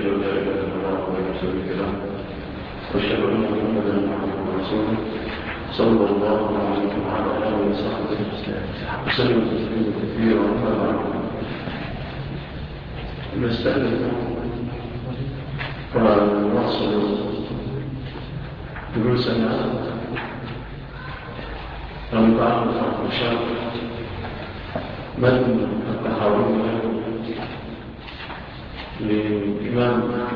وأشهد أن لا إله إلا الله وحده لا شريك له وأشهد أن محمدا عبده ورسوله صلى الله عليه وعلى آله وصحبه وسلم تسليما كثيرا. أما بعد نستأنف ونواصل دروسنا ونتعرف على مشاكل متن التحاوية للإمام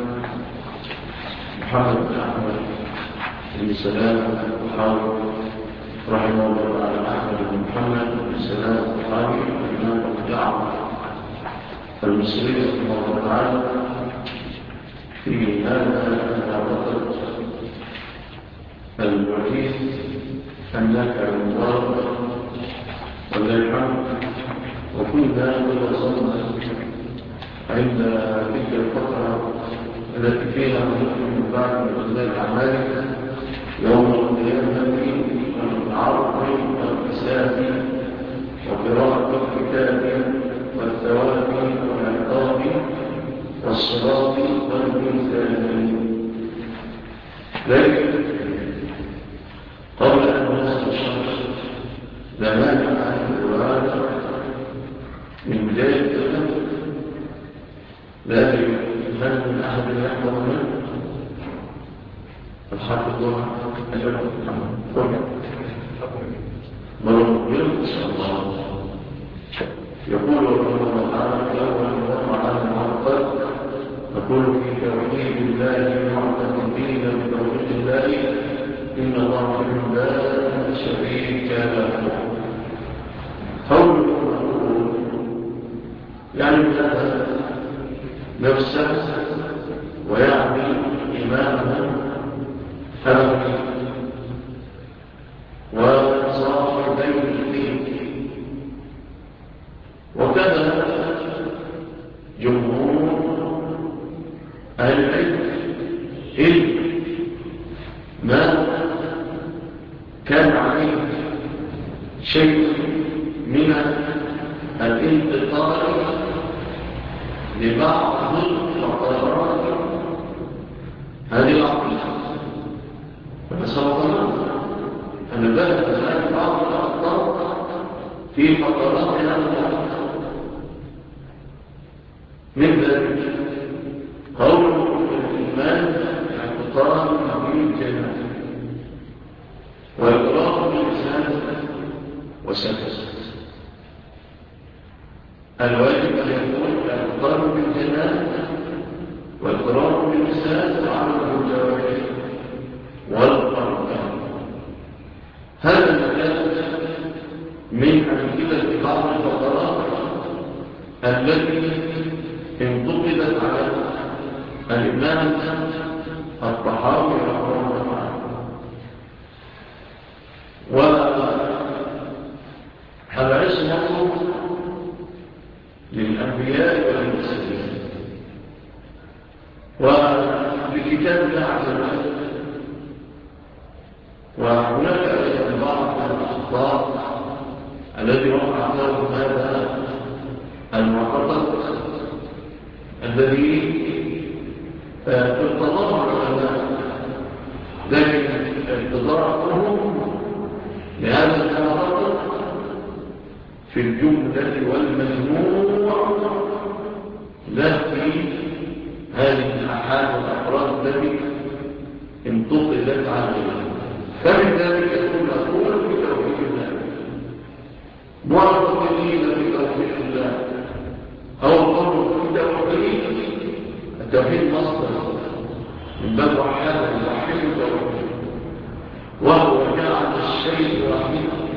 محمد بن أحمد بن سلام البخاري رحمه الله تعالى. أحمد بن محمد بن سلام البخاري الإمام أبو جعفر المصري رحمه الله تعالى في هذا المعتقد الوحيد النافع المبارك ولله الحمد. وكنا وصلنا عند تلك الفترة التي فيها من بعد من الأعمال يوم القيامة والعرض والحساب وقراءة الكتاب والثواب والعقاب والصراط والميزان. لكن قبل أن نصل الشرح لا مانع أن الوالد من ذلك لا هل من أحد يحضر منه الحافظ الله أجل محمد مرة إن شاء الله. يقول رحمه الله تعالى في أول وضع على المعرفات نقول في توحيد الله معتقدين بتوحيد الله إن الله لا شريك له. قوله يعني هذا نفسه ويعني إمامه أبدا وصاحبيه. وكذا جمهور أهل العلم ما كان عليه شيء من الانتقال لبعض الفقرات هذه العقيدة. فتصورنا أن ذلك بعض الأخطاء في فقرات هذا العقيدة. من ذلك قول الإيمان اعتقاد بالجنة وإقرار باللسان وسكت. الواجب أن يكون الاعتقاد بالجنان والإقرار باللسان وعمل بالجوارح والأركان. هذا المكان من أمثلة بعض الفقرات التي انتقدت على الإمام الطحاوي رحمه الله تعالى. والعصمة للأنبياء والمرسلين. وبكتاب الله عز وجل وهناك أيضا بعض الأخطاء الذي وقع له هذا المعتقد الذي ارتضاه العلماء، لكن ارتضاؤهم لهذا المعتقد في الجملة والمجموع لا في هذه الأحاد والأفراد التي انتقلت عنها. فمن ذلك يقول أقول بتوحيد الله معتقدين بتوحيد الله أو قول بتوحيد التوحيد مصدر من باب وحده يوحد التوحيد وهو جعل الشيء وحيدا.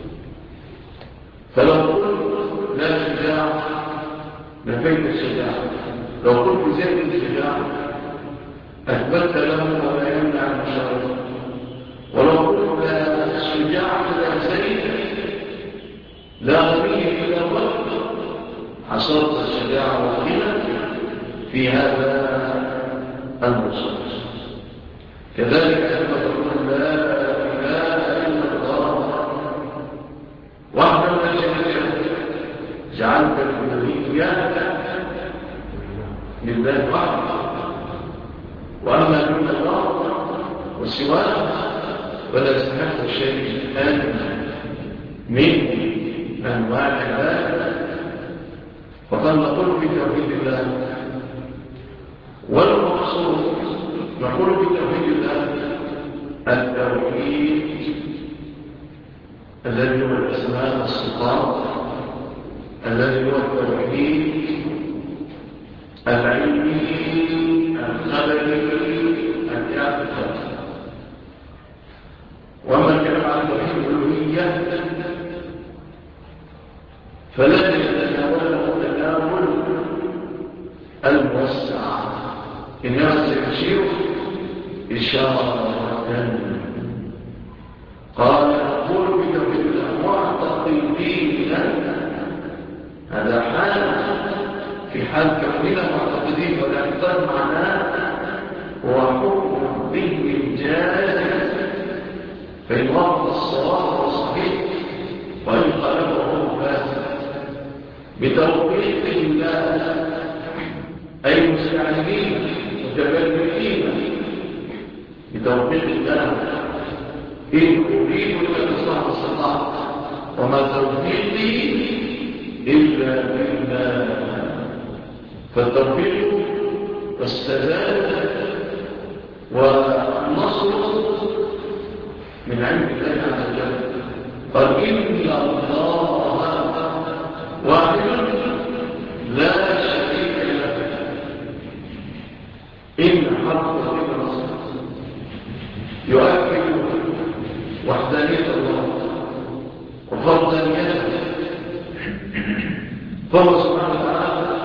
فلو قلت لا شجاع نفيت الشجاع، لو قلت زيد الشجاع أثبت له ولا يمنع المشاركة، ولو قلت لا الشجاع لا زيد لا غنيه إلا وقت حصلت الشجاع والغنى في هذا النصوص. كذلك أيضا تقول لا إله إلا الله وحده لا شريك له جعلت الألوهية لله وحده وأما دون الله وسواه فلا يستحق شيئا من أنواع العبادة. فقد نقول في توحيد الله، والمقصود نقول في توحيد الله التوحيد الذي هو الأسماء والصفات، الذي هو التوحيد العلمي الخبري الاعتقادي. وأما الكلام عن توحيد الألوهية فلن يتناوله تناول الموسع، إنما سيشير إشارة. قال نقول بتوحيد معتقدين، هذا حال في حال كوننا معتقدين، والاعتقاد معناه هو حكم به الجازم، فإن وافق الصواب والصحيح وإن خالفه هو فاسد. بتوفيق الله أي مستعجلين متبرئين بتوفيق الله، إن أريد الإصلاح والصلاح وما توفيقي إلا بالله. فالتوفيق والسداد والنصر من عند الله عز وجل. قال إن الله واحد لا شريك له. إن حرف النصر يؤكد وحدانية الله وفردانيته، فهو سبحانه وتعالى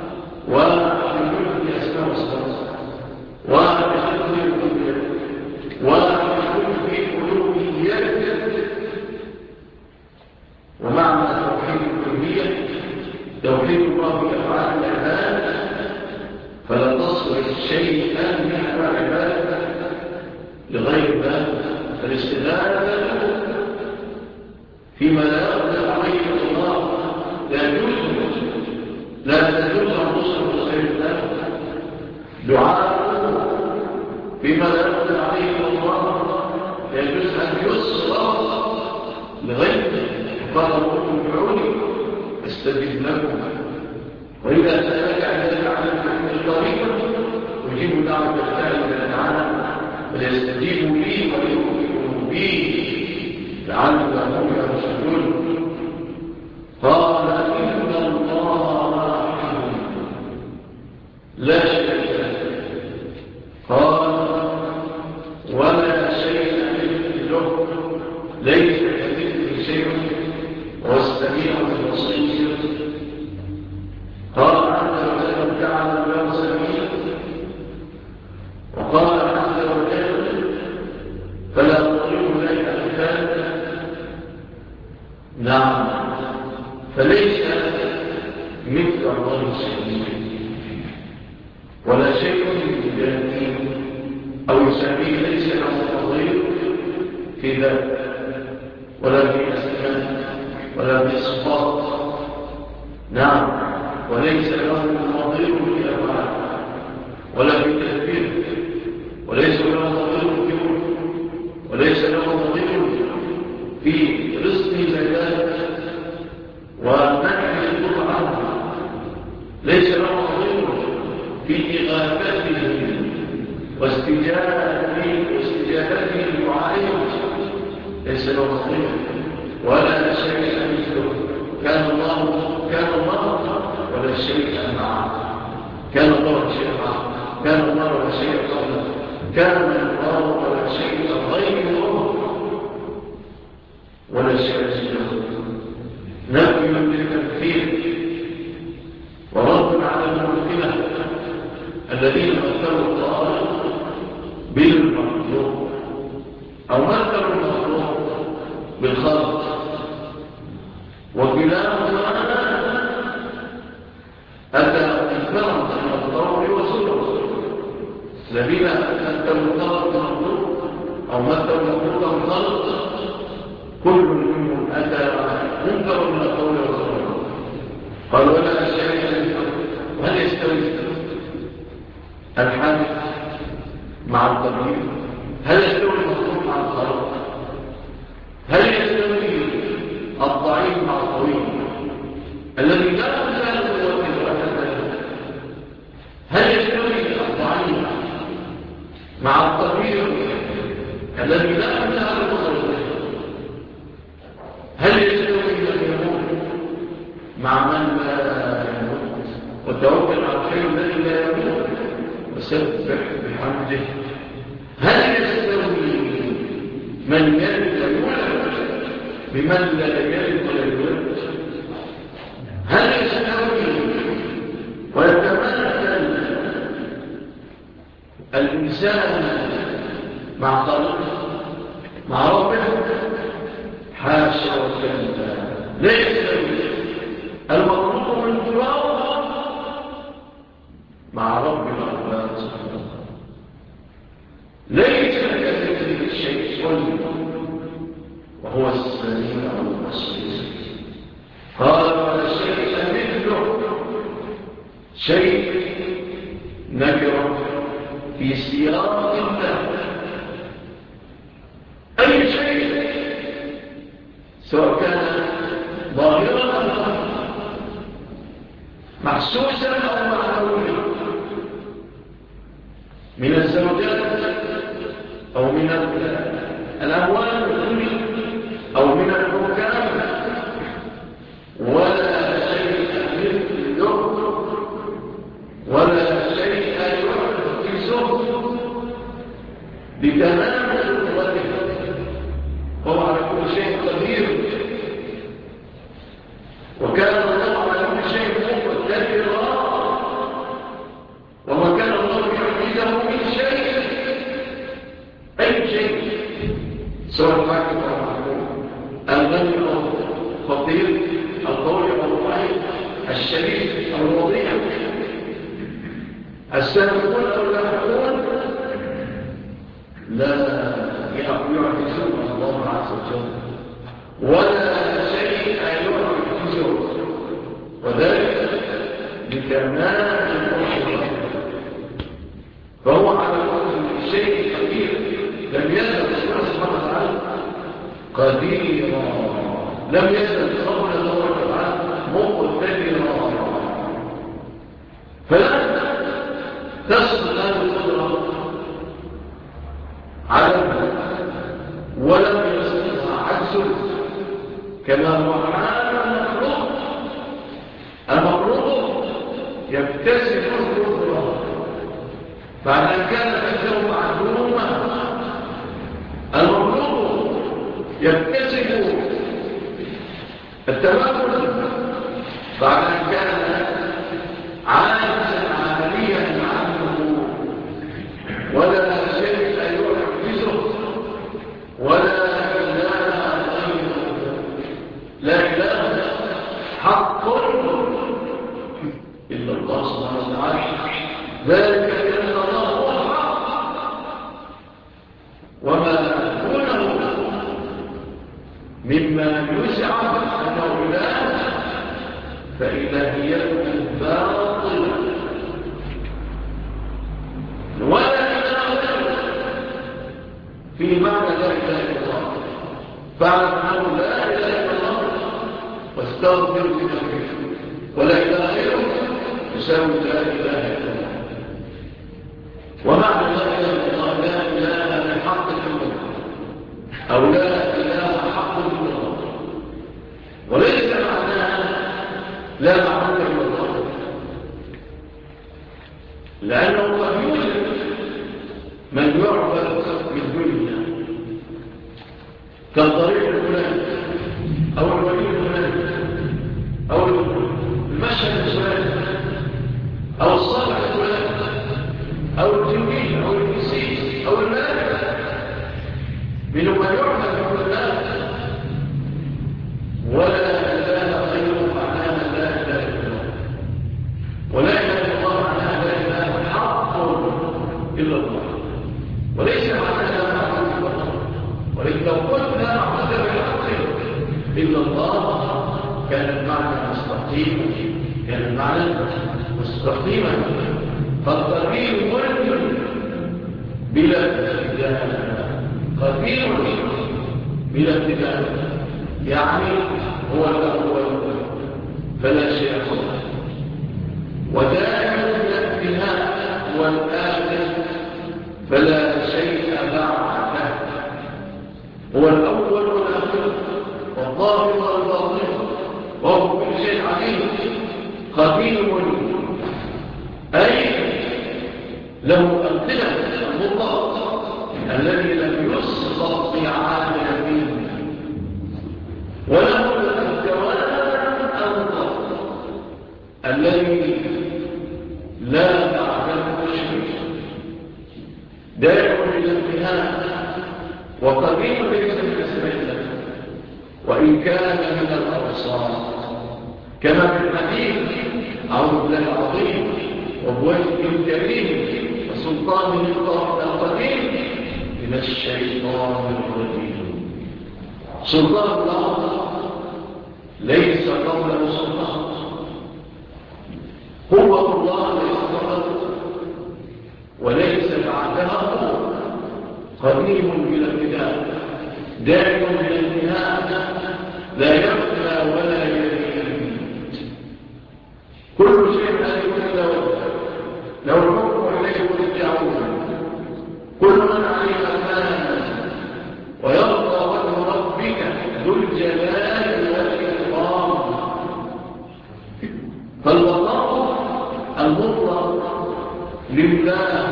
وبكل أسماء وصفاته وبكل ربوبيته وبكل ألوهيته. ومعنى توحيد الألوهية توحيد الله بأفعال العباد، فلا تصرف شيئا من أنواع العباد لغير الله. فالاستغاثة فيما لا يقدر عليه الله لا تجوز النصر لغير الله. دعاء فيما لا يقدر عليه الله لا يجوز أن يسر لغيره. قال ربكم ادعوني استجب لكم، وإذا سألك عبادي عني الطريق أجيب دعوة الداعي إلى تعالى فليستجيبوا لي وليؤمنوا بي لعلهم يرشدون. قال إن الله واحد لا شريك له. قال ولا شيء مثله، ليس كمثله شيء وهو السميع البصير. قال عز وجل تعالى له سميع، وقال عز وجل فلا تضربوا إليك الأمثال. نعم، فليس مثل الله شيء ولا شيء يأتي أو يسميه، ليس له نظير في ذلك ولا في أسماء ولا في صفات. نعم، وليس له نظير في أفعال ولا في تدبير، وليس له نظير في ملك، وليس له نظير في رزق العباد ومنع الضر عنه، ليس له نظير في إغاثته واستجابته لدعائهم، ليس له نظير ولا شيء مثله. كان الله ولا شيء معه، كان الله ولا شيء معه، كان الله ولا شيء قبله، كان الله ولا شيء غيره ولا شيء مثله. نفي للتمثيل ورد على الممثلة الذين مثلوا الله بالمخلوق أو مثلوا المخلوق بالخلق، وكلاهما أتى إنكارا من الطور وصوره. الذين مثلوا الخلق بالمخلوق أو مثلوا المخلوق بالخلق كل منهم أتى منكر من الطور وصوره. قال ولا شيء. وهل يستوي الحادث مع التغيير؟ هل يستوي المخلوق مع الخالق؟ هل يستوي الضعيف مع القوي الذي لا يزال قوته أبدا؟ هل يستوي الضعيف مع الطبيب الذي لا يزال قوته؟ هل يستوي من يموت مع من لا يموت؟ وتوكل على الحي الذي لا يموت وسبح بحمده. هل يستوي من يلد ويولد بمن لا يلد ولا يولد؟ هل يستوي ويتمثل الإنسان مع خالقه مع ربه؟ حاشا وكلا، لا يستوي المخلوق من تراب مع رب الأرباب سبحانه. ليس كمثله شيء وهو السميع البصير. قال ولا شيء مثله، شيء نكره في سياق الله. أي شيء سواء كان ظاهرا أو محسوسا أو معنويا، من الزوجات أو من الأموال أو من الحكام، ولا شيء مثله ولا شيء يحدثه بتمام قوته، وهو على كل شيء قدير. وكان الله على كل شيء مقتدرا، وما كان الله يعجزه من شيء، أي شيء سواء الحاكم أو المحكوم، الغني أو الفقير، القوي أو الضعيف، الشريف أو الوضيع، السابقون أو اللاحقون، لا يعجزون الله عز وجل ولا شيء يعجزه، وذلك بكمال القدرة. فهو على كل شيء قدير، لم يزل سبحانه وتعالى قديرا، لم يزل قبل الله تعالى مقتدرا. فلا تسقط هذه القدرة عدم ولم يسقطها عجز، كما هو حال المخلوق. المخلوق يكتسب القدرة بعد أن كانت عنده معلومة. المخلوق يكتسب التمكن بعد أن كان عاجزا عمليا عنه، ولا شيء يعجزه ولا إله غيره، لا إله حق إلا الله سبحانه وتعالى. ذلك بأن الله هو الحق، وما دونه مما يزعم أنه إله فإلهيته باطلة، ولا إله في معنى لا إله إلا الله. فاعلم أنه لا إله إلا الله واستغفر لذنبك، ولا إله غيره يساوي لا إله إلا الله. ومعنى لا إله إلا الله لا إله بحق إلا الله، أو لا إله حق إلا الله، وليس معناها لا معبود إلا الله، لأنه قد يوجد من يعبد من دون الله كالطريق الفلاني أو الولي الفلاني أو المشهد الفلاني أو الصالح الفلاني أو الجنين أو الإنسيس أو الملك، منهم من يعبد من دون الله. ولا إله غيره معناها لا إله إلا الله، ولا إله إلا الله معناها لا إله حق إلا الله، وليس معناها لا معبود إلا الله. ولكن لو قلت لا معبود بحق إلا الله كان المعنى مستقيما، كان المعنى مستقيما. فالطريق بلا ابتداء، قديم بلا ابتداء، يعني هو الأول فلا شيء قبله، ودائم بلا انتهاء هو الآخر فلا شيء بعده، هو الأول والآخر والظاهر والباطن وهو كل شيء عليم، قديم أي له أمثلة المطلق الذي لم يسبق بعالم منه، وله الدوام المطلق الذي لا بعده شيء، دائم بالانتهاء وقديم بالنسبة له، وإن كان من الأوصاف كما في الحديث أعوذ بالله العظيم وبوجهه الكريم وسلطانه القديم من الشيطان الرجيم. سلطان الله ليس قبله سلطان، قوة الله ليس قبله وليس بعدها قوة، قديم بلا ابتداء، دائم بلا انتهاء، لا يفنى ولا يزيد، كل شيء هالك له الحكم إليه ترجعون، كل من عليها فان ويرضى وجه ربك ذو الجلال والإكرام. فالبقاء المطلق لله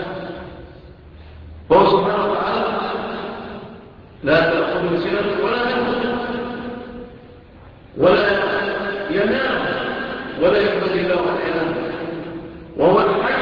هو سبحانه وتعالى لا تأخذ سنة ولا نوم ولا ينام ولا ينبغي له أن ينام، وهو الحي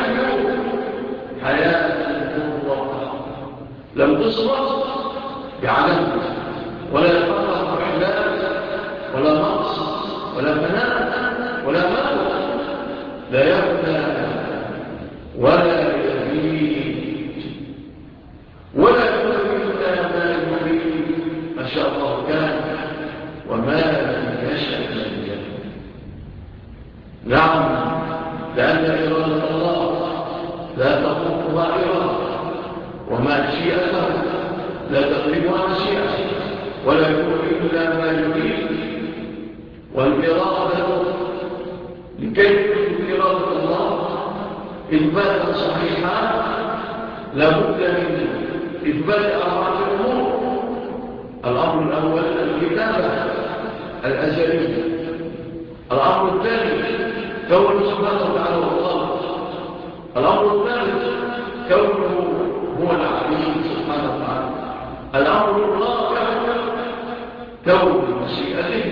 حياة مطلقة لم تصبر بعدم ولا يتطرق إحلال ولا نقص ولا فناء ولا موت، لا يفنى ولا يزيد ولا يريد ما يريد، ما شاء الله كان وما لم يشأ لم يكن. نعم، لأن إرادة الله لا تفوقها إرادة، ومشيئته لا تقربها مشيئة، ولا يكون إلا ما يريد. والإرادة لكي تكون إرادة الله إثباتا صحيحا لابد من إثبات أربعة أمور. الأمر الأول الكتابة الأزلية، الأمر الثاني كونه سبحانه وتعالى والخالق، الأمر الثالث كونه هو العليم سبحانه وتعالى، الأمر الرابع كون مشيئته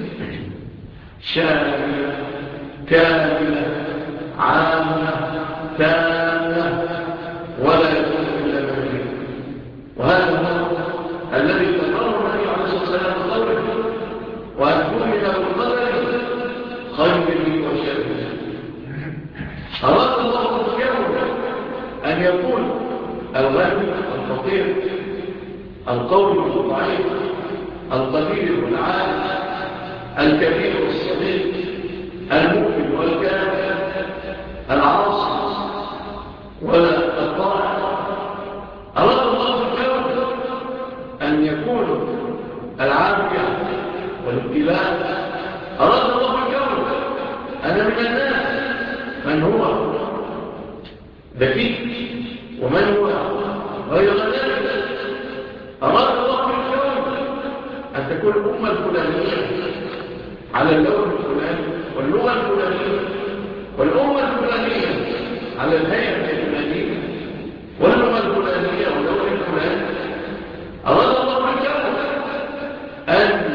شاملة كاملة عامة تامة ولا يكون إلا منه. وهذا هو الذي تقرر النبي عليه الصلاة والسلام بقوله وأن تؤمن بالقدر خيره وشره. أراد الله الكون أن يكون الغني الفقير، القوي والضعيف، القليل والعالم، الكبير والصغير، المؤمن والكافر، العاصي والطائع. أراد الله الكون أن يكون العافية والابتلاء. أراد الله الكون أن من الناس من هو ذكي ومن هو غير ذلك. أراد الله الكون أن تكون الأمة الفلانية على اللون الفلاني واللغة الفلانية، والأمة الفلانية على الهيئة الفلانية واللغة الفلانية واللون الفلاني. أراد الله الكون أن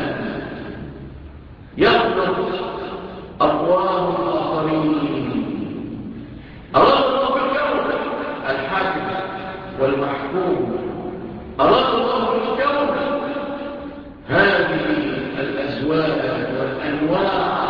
يخلق أقوام الآخرين. أراد الله الكون الحاكم والمحكوم. أراد الله الكون هذه الأزواج والأنواع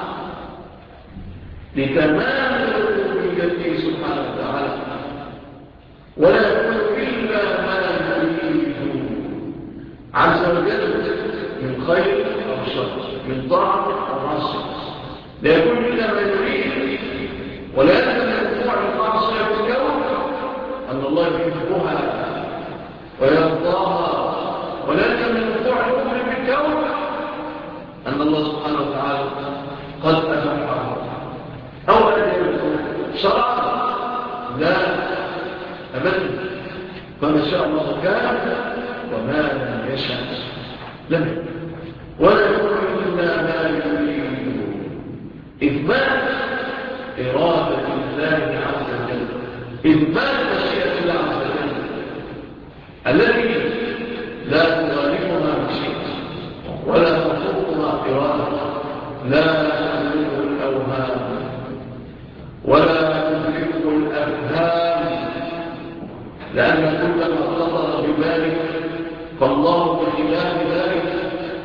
لتمام ربوبيته سبحانه وتعالى، ولا يكون إلا ما يريد عز وجل من خير أو شر، من طاعة أو معصية، لا يكون إلا ما يريد. ولا يلزم من وقوع المعصية في الكون أن الله يحبها ويرضاها، وليس من وقوع الكفر في الكون أن الله سبحانه وتعالى قد أباحها أو أن شرعا، لا أبدا، فما شاء الله كان وما لم يشاء لم يكن، ولا يكون إلا ما يريد. إثبات إرادة الله عز وجل، إثبات مشيئة الله عز وجل التي لا تغالبها مشيئة ولا تفوقها إرادة، لا تملك الأوهام ولا تدرك الأفهام، لأن كل ما خطر بذلك فالله بخلاف ذلك.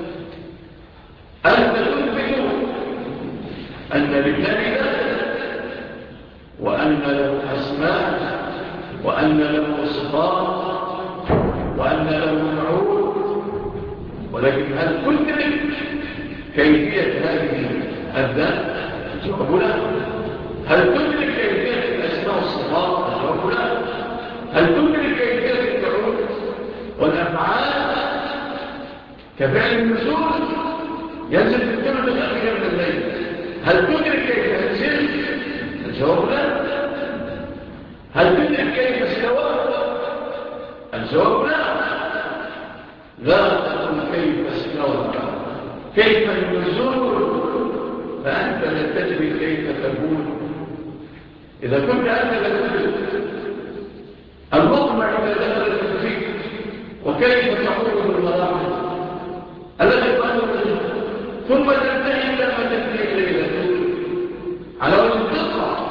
أنت تثبت أن لله ذات وأن له أسماء وأن له صفات وأن له معود، ولكن هل تدرك كيفية هذه الذات؟ الجواب لا. هل تدرك كيفية الأسماء والصفات؟ الجواب لا. هل تدرك كيفية المعود والأفعال كفعل النزول ينزل في الثلث الأخير من الليل؟ هل تدرك كيف ينزل؟ الجواب لا. هل تدرك كيف استوى؟ الجواب لا. لا تقول كيف استوى، كيف النزول، فأنت لا تدري كيف تكون. إذا كنت أنت لا تدرك اللقمة إذا دخلت فيك وكيف تقوم بالمراحل التي تقوم بها ثم تنتهي إلى ما تنتهي إليه على وجه الدقة،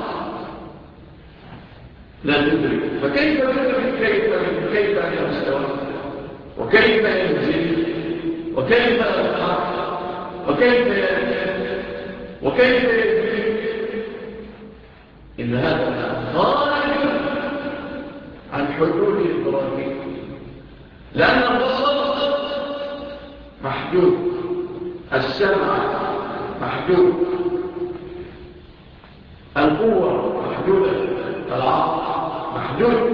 لا تدرك. فكيف تدرك كيف يستوى وكيف ينزل وكيف يرقى وكيف يجري؟ إن هذا خارج عن حدود إدراكه، لأن البصر محدود، السمع محدود، القوة محدودة، العقل محدود.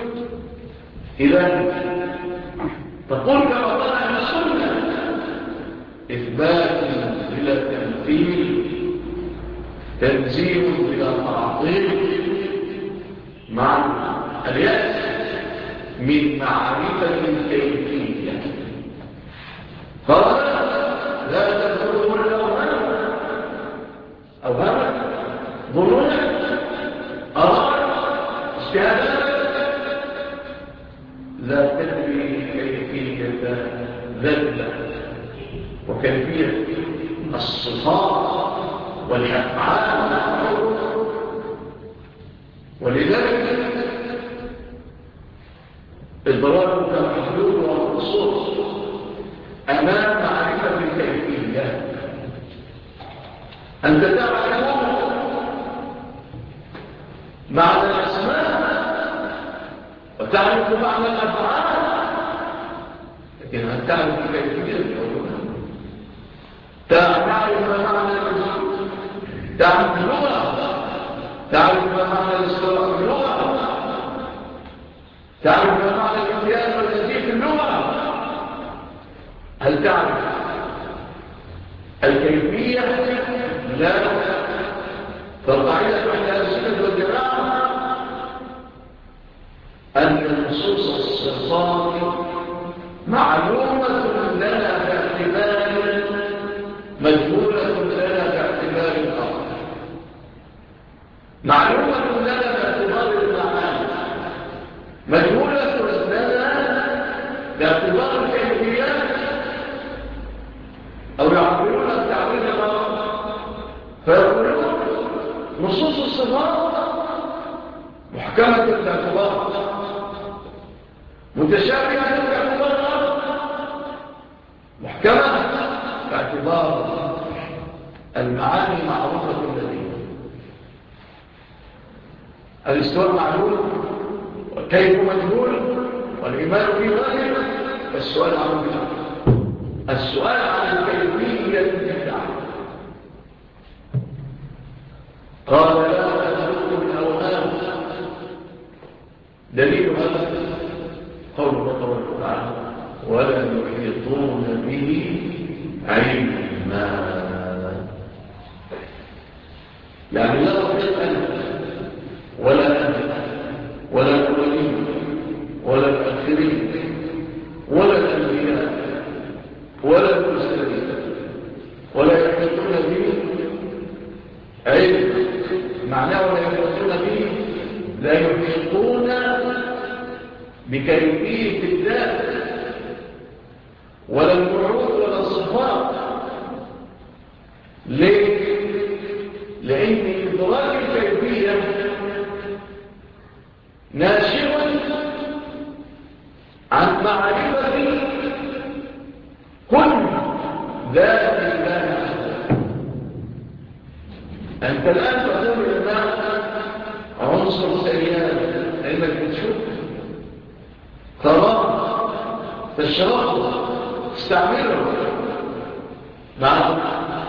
إذا تقول كما قال أهل السنة إثبات بلا تمثيل، تنزيه بلا تعطيل، مع اليأس من معرفة الكيفية. قال لا تدخلوا الأوهام، أوهام ظنون أراء اجتهادات، لا تدري كيفية ذلك وكيفية الصفات والأفعال، ولذلك إدراكك محدود ومقصود أمام معرفة الكيفية. أنت تعرف معنى الأسماء وتعرف معنى الأفعال، لكن هل تعرف الكيفية؟ تعرف معنى الوجود، تعرف اللغة، تعرف معنى الاستواء في اللغة، تعرف معنى الامتياز والتزييف في اللغة. هل تعرف الكيفية؟ لا. فالقاعدة عند أهل السنة والجماعة أن نصوص الصفات معلومة لنا باعتبار مجهولة لنا باعتبار الأمر، معلومة لنا باعتبار المعاني، مجهولة لنا باعتبار الكيفيات، أو يعبرون التعبير الآخر فيقولون نصوص الصفات محكمة باعتبار، متشابهة باعتبار، محكمة باعتبار المعاني معروفة لدينا. الاستواء معلوم والكيف مجهول والإيمان في واجب، والسؤال عن البدعة، السؤال عن كيفية البدعة. قال لا تدرك الأوهام دليل هذا قول الله تبارك وتعالى ولا يحيطون به علما، يعني لا تحيط أنت ولا أنت ولا الأولين ولا الآخرين ولا الأنبياء ولا المرسلين ولا يحيطون به علما. معناه ولا يحيطون به لا يحيطون بكيفية الذات ولا الوعود ولا الصفات. ليه؟ لأن إدراك الكيفية ناشئ عن معرفة كل ذات الله عز وجل. أنت الآن تقول الماء عنصر سيال لأنك بتشوف تراه تشربه تستعمله معه.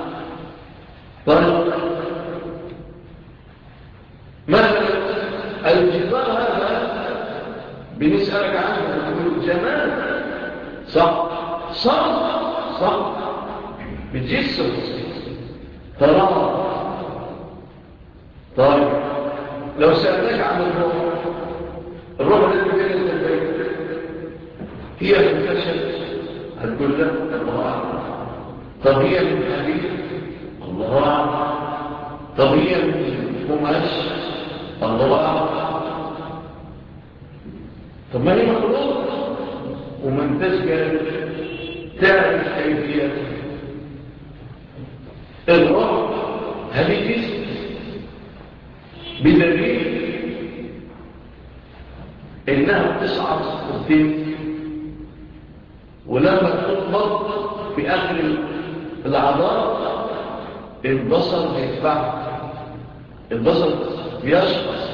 طيب مثلا الجدار هذا بنسألك عنه نقول جمال، صح صح صح، بتجسه تراه. طيب لو سألناك عن الروح التي كانت البيت هي من كشف هتقول لك الله أعلم. طب هي من حديث الله أعلم. طب هي من قماش الله أعلم. طب ما هي مخلوق ومن تسجل تعرف كيفية الروح هذه جسم بدليل إنها تصعد وتنزل، ولما تطلق في آخر العضاء البصر بيتبعها، البصر بيشخص.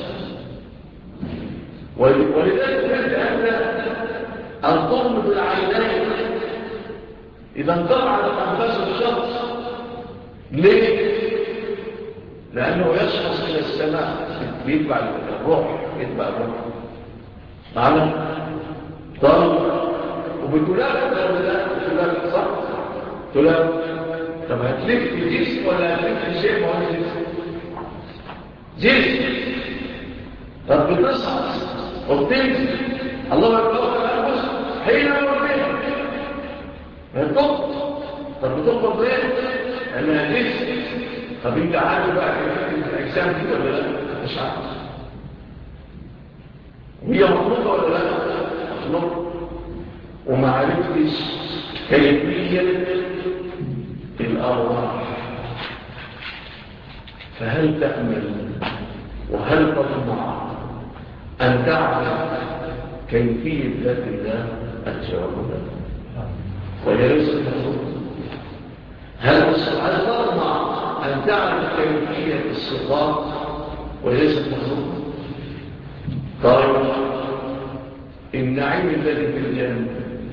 ولذلك تريد أن تغمض العينين إذا انقطعت أنفاس الشخص. ليه؟ لأنه يشخص إلى السماء، بيتبع الروح، يتبع الروح معنا. طيب وبتلاقي ولا لا؟ بتلاقي صح؟ تلاقي. طب هتلف في جسم ولا هتلف في شيء؟ ما هو جسم. طب بتصعد وبتنزل الله يبقى الأنفس حين يوردها هتقبض. طب بتقبض ليه؟ أنا جسم. طب انت عارف بقى كيفية الأجسام دي ولا لا؟ مش عارف. وهي مخلوقة ولا لا؟ مخلوقة. وما عرفتش كيفية الأرواح. فهل تأمل وهل تطمع أن تعرف كيفية ذات الله؟ الجواب لا. وهي ليست مخلوقة. هل تطمع أن تعرف كيفية الصفات وليست مخلوقة؟ طيب النعيم الذي في الجنة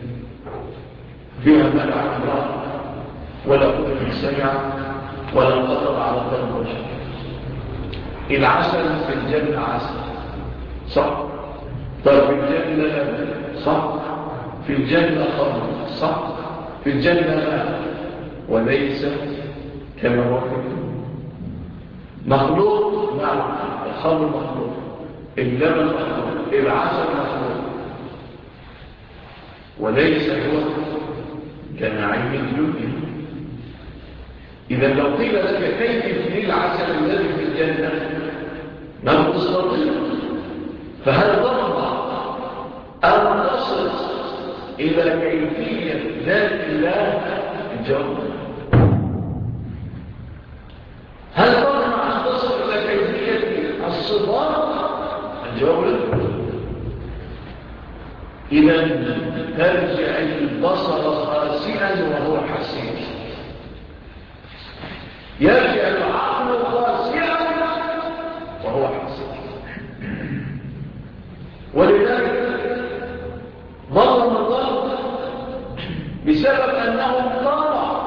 فيها ملع امرأة ولا أذن سمع ولا خطر على قلب بشر. العسل في الجنة عسل، صح؟ طيب في الجنة لبن، صح؟ في الجنة خمر، صح؟ في الجنة ماء، وليس كما هو في مخلوق. نعم الخمر مخلوق، اللبن مخلوق، العسل مخلوق، وليس هو كنعيم الدنيا. إذا لو قيل لك كيف يفني العسل الذي في الجنة لم تستطيع. فهل ترضى أن تصل إلى كيفية ذات الله؟ الجواب هل ترضى أن تصل إلى كيفية الصفات؟ الجواب لا. إذا ترجع البصر خاسئا وهو حسين، يرجع العقل خاسئا وهو حسين. ولذلك ظلم الظلم بسبب أنهم طمعوا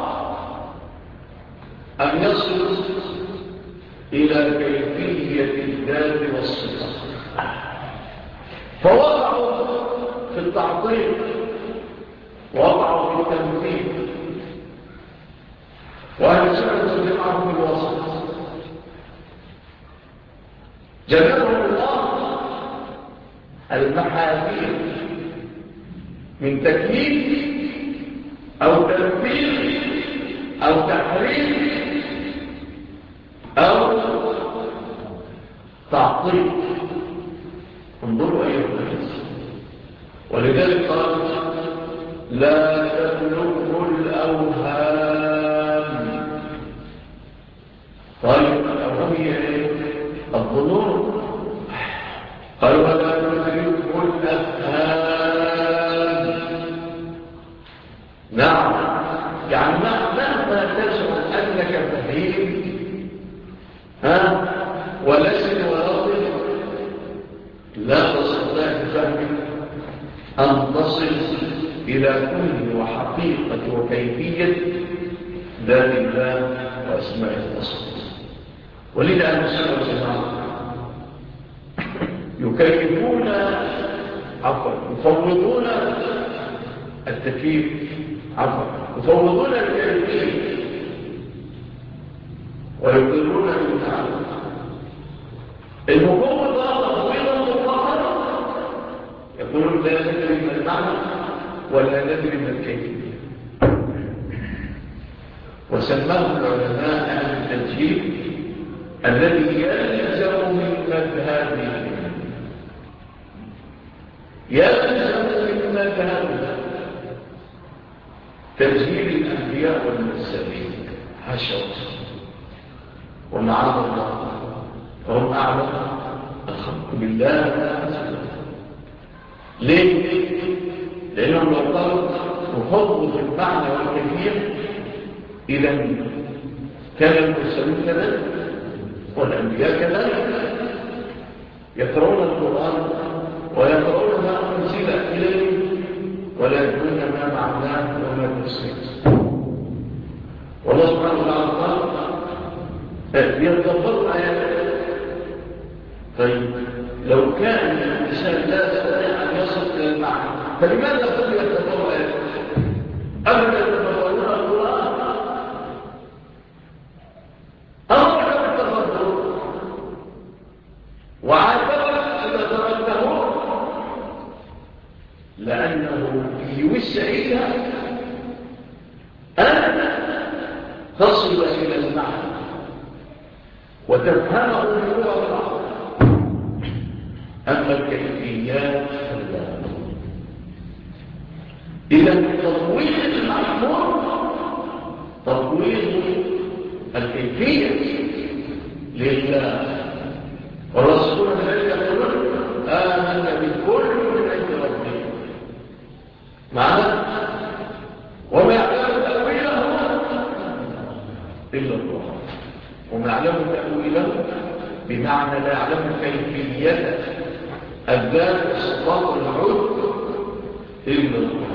أن يصلوا إلى كيفية الذات والصفات. فوقعوا في التعطيل، وقعوا في التمثيل، وأهل السنة والجماعة في الوسط. جزاهم الله المحاذير من تكليف أو تنفيذ أو تحريم أو تعطيل. انظروا أيها الناس، ولذلك قال لا تبلغوا الأوهام. طيب الأوهام هي ايه؟ الظنون. قال ولا تدركوا الأفهام. نعم، يعني مهما تشعر أنك فهيم ولسن ولطف، لا تستطيع بفهمك أن تصل إلى كل وحقيقة وكيفية ذات الله وأسماء وصفاته. ولذا أهل السنة والجماعة يكيفون يفوضون التكييف يفوضون الكيفية ويقرون بالتعالى. المفوضة تفويضا مطلقا يقولون لا ندري ما المعنى ولا ندري ما الكيفية، وسماه العلماء أهل التنجيل الذي يلزم من مذهبه تسجيل الأنبياء والمرسلين حشر ومعاذ الله، وهم أعلم الخلق بالله. ليه؟ لأنهم لو قالوا نفوض المعنى والكيفية إذا كان المرسلين كذلك والأنبياء كذلك يقرؤون القرآن ويقرؤون ما أنزل إليه ولا يدرون ما معناه وما تفسيره. والله سبحانه وتعالى قال ليتدبروا آياته. طيب لو كان الإنسان لا يستطيع أن يصل إلى المعنى فلماذا يقول يتدبروا آياته؟ أبدا يتدبرون القرآن أمرك بالتدبر وعاتبك إذا تركته، لأنه في وسعها أن تصل إلى المعنى وتفهمه بلغة العرب. أما الكيفيات فلا. إذا تطويل المحمول تطويل الكيفية لله، والرسول من ذلك يقولون آمن بكل من عند ربه معنى وما يعلم تأويله إلا الله، وما يعلم تأويله بمعنى لا يعلم كيفية الذات والصفات والعود إلا الله.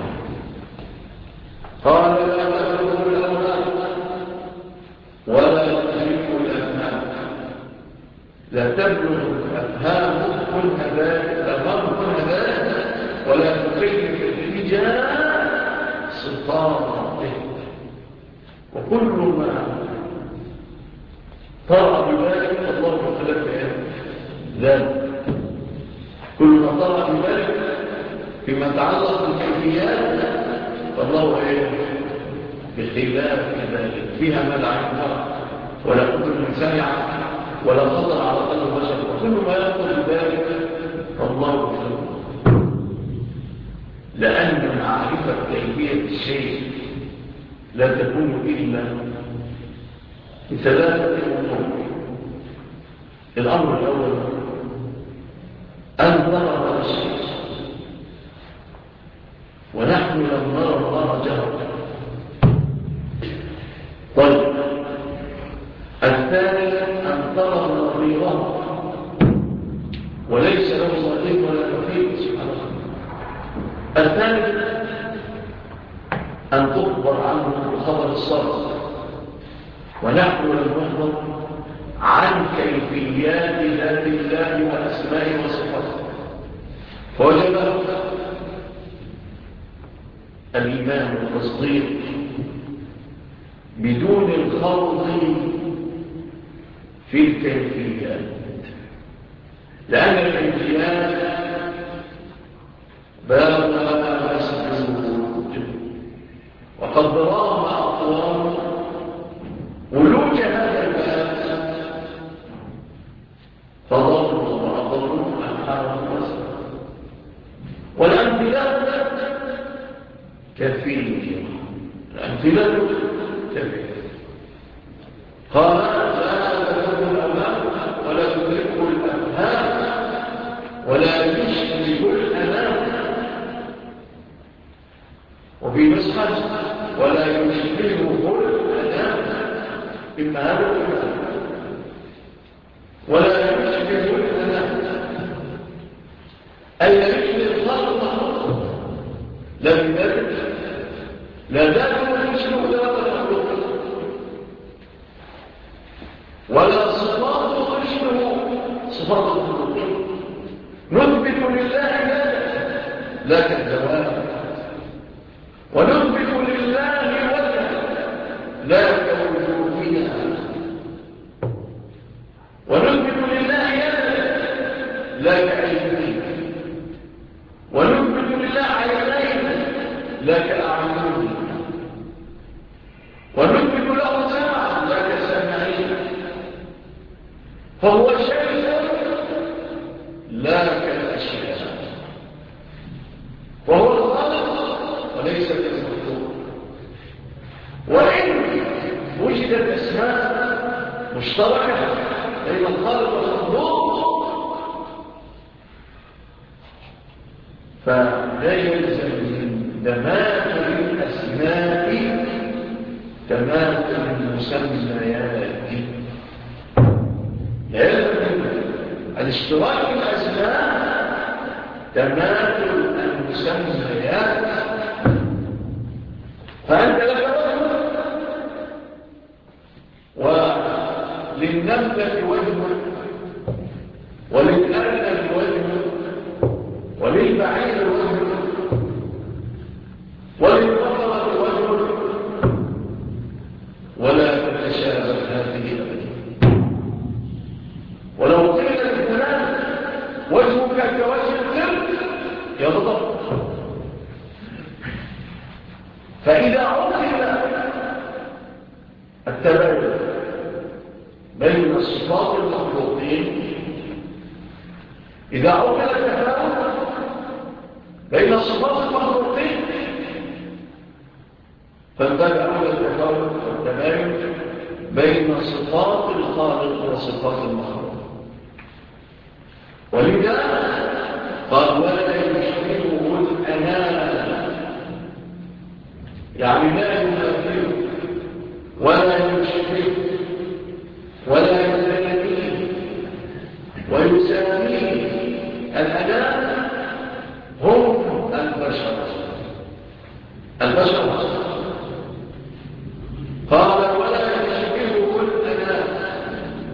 قال لا تبلغ الأوهام ولا تدرك الأفهام. لا تبلغ الأفهام كل ذلك ولا تكيف الرجال سلطانه، وكل ما طرأ بذلك الله بخلاف ذلك. كل ما طرأ بذلك فيما يتعلق بالكيفيات فالله بخلاف ذلك، فيها ما لا عين ولا قدر من سمع ولا خطر على قلب البشر، وكل ما يخطر بذلك فالله بخلاف. لأن معرفة كيفية الشيء لا تكون إلا بثلاثة أمور. الأمر الأول أن نرى هذا الشيء ونحن لم نرى الله جهرا. طيب الثاني أن ترى نظيره وليس له صديق ولا كفيل سبحانه وتعالى. الثالث أن تخبر عنه بخبر الصادق ونحن لم نخبر عن كيفيات ذات الله وأسمائه وصفاته. فوجب الإيمان والتصديق بدون الخوض في الكيفيات، لأن الكيفيات باب مسجود، وقد رام أقوام ولوج هذا الباب فضلوا وأضلوا عن حرم وسط، والأمثلة كثيرة، الأمثلة كثيرة. قال لا تدركوا الأمام ولا تدركوا الأفهام ولا يشبه الأمام، وفي نسخة ولا يشبهه الأنام، إما هذا ولا يشبه الأنام، أي يشبه الخلق لا بذلك لا ذلك يشبه ذلك المخلوق، ولا صفات تشبه صفات المخلوقين. نثبت لله لا كالجواب، ونثبت لله وجها لا كوجوهنا، ونثبت لله يدا لا كأيدينا، ونثبت لله عينين لا كأعيننا، ونثبت له سمعا لا كسمعين، فهو شيء لا كالأشياء، وهو الخالق وليس كالمخلوق. وإن وجدت أسماء مشتركة بين الخالق والمخلوق فلا يلزم من تماثل الأسماء تماثل المسميات، لا يلزم من الاشتراك في الأسماء تماثل المسميات. فأنت لك وجه، وللنملة وجه، وللأرنب وجه، وللبعير وجه، وللبقرة وجه، ولا تتشابه هذه الأبدا. ولو قيل لفلان وجهك كوجه القرد يغضب. فإذا عقل التباين بين صفات المخلوقين، إذا عقل التفاوت بين صفات المخلوقين فانبغى أولى التفاوت والتباين بين صفات الخالق وصفات المخلوق. ولذا قال ولا يشبهه الأنام، يعني لا يماثله ولا يشبه ولا يزانيه ويساميه. الأنام هم البشر قال ولا يشبهه الأنام.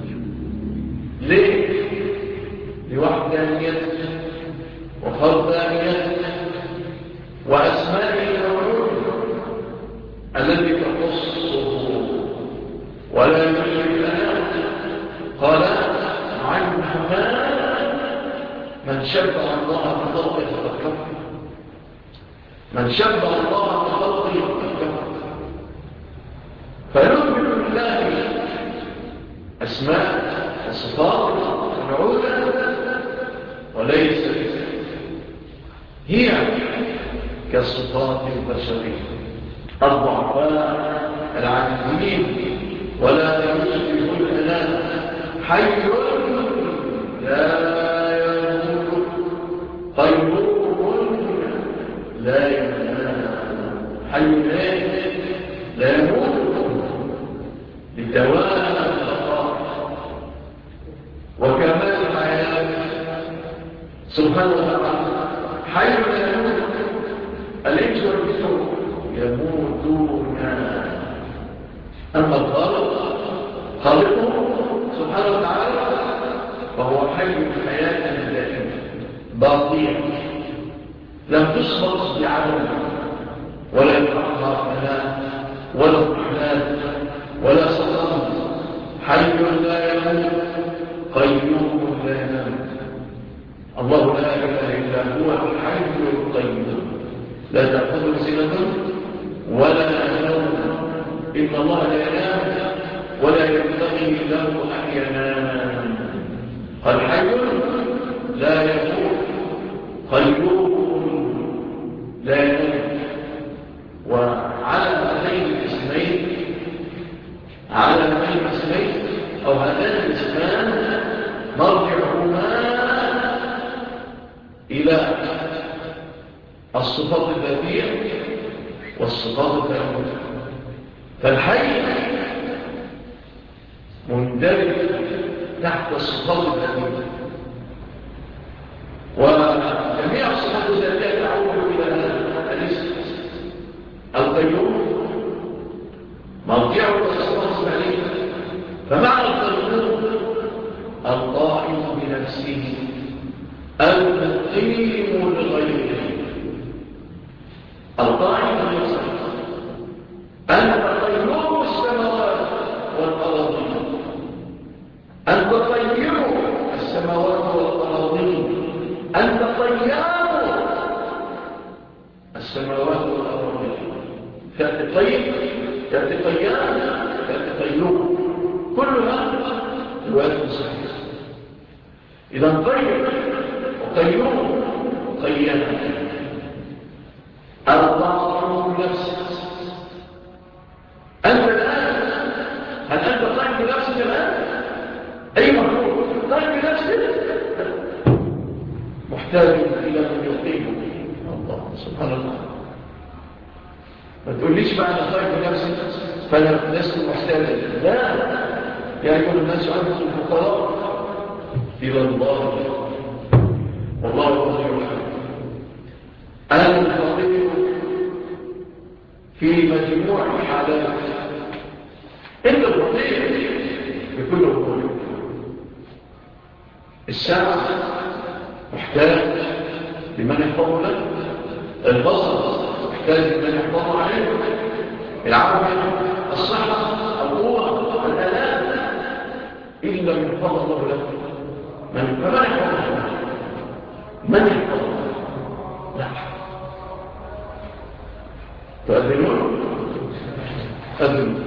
ليه؟ لوحدانيته وفردانيته وأسمائه وعلومه الذي تخصه ولا يشبه الأنام. قال عن الرحمن من شبه الله بخلقه فقد كفر، من شبه الله بخلقه فقد كفر. فنثبت لله أسماء وصفات ونعوذ وليست هي كالصفات البشرية الضعفاء العاجزين. ولا يشبه الأنام حي لا يموت، قيوم لا ينام. حي لا يموت لدوام البقاء وكمال الحياة سبحانه وتعالى. حي لا يموت، الإنس والجن يموتون، أما الخالق خالقه سبحانه وتعالى فهو حي حياة دائمة باقية لم تسبق بعدم ولا يلحقها فناء ولا اضطهاد ولا سقط. حي لا يموت قيوم لا ينام. الله لا اله الا هو الحي القيوم لا تاخذه سنه ولا نوم. ان الله لا ينام ولا ينبغي له ان ينام. الحي لا يموت قيوم لا ينام. وعلى هذين الاسمين او هذان الاسمان مرجعهما الى الصفات الذاتيه والصفات الذاتيه. فالحي مندرج تحت الصفات الذاتيه، وجميع الصفات الذاتيه تعود الى هذا الاسم. القيوم مرجعه الى الصفات الذاتيه. فمعنى القيوم القائم بنفسه المقيم لغيره. القائم بنفسه أنت قيوم السماوات والأراضين. أنت قيوم السماوات والأراضين. أنت قيام السماوات والأراضين. تأتي قيم، تأتي قيام، تأتي قيوم، كلها روايات صحيحة. إذا قيم وقيوم وقيام. القائم بنفسك. أنت الآن هل أنت قائم بنفسك الآن؟ أي مخلوق قائم بنفسك محتاج إلى من يقيمه. الله سبحان الله. ما تقوليش بقى أنا قائم بنفسك فأنا لست محتاجا. لا، يا أيها الناس أنتم الفقراء إلى الله والله الغني الحميد. أنا الفقير في مجموع الحالات. أنت الفقير بكل أمور. الساعة محتاج لمن يحفظ لك. البصر محتاج لمن يحفظ عليه. العافية، الصحة، القوة، الآلام، إلا من يحفظ الله لك. فمن يحفظ لك؟ من يحفظ لك؟ لا. تؤذنون؟ أذن.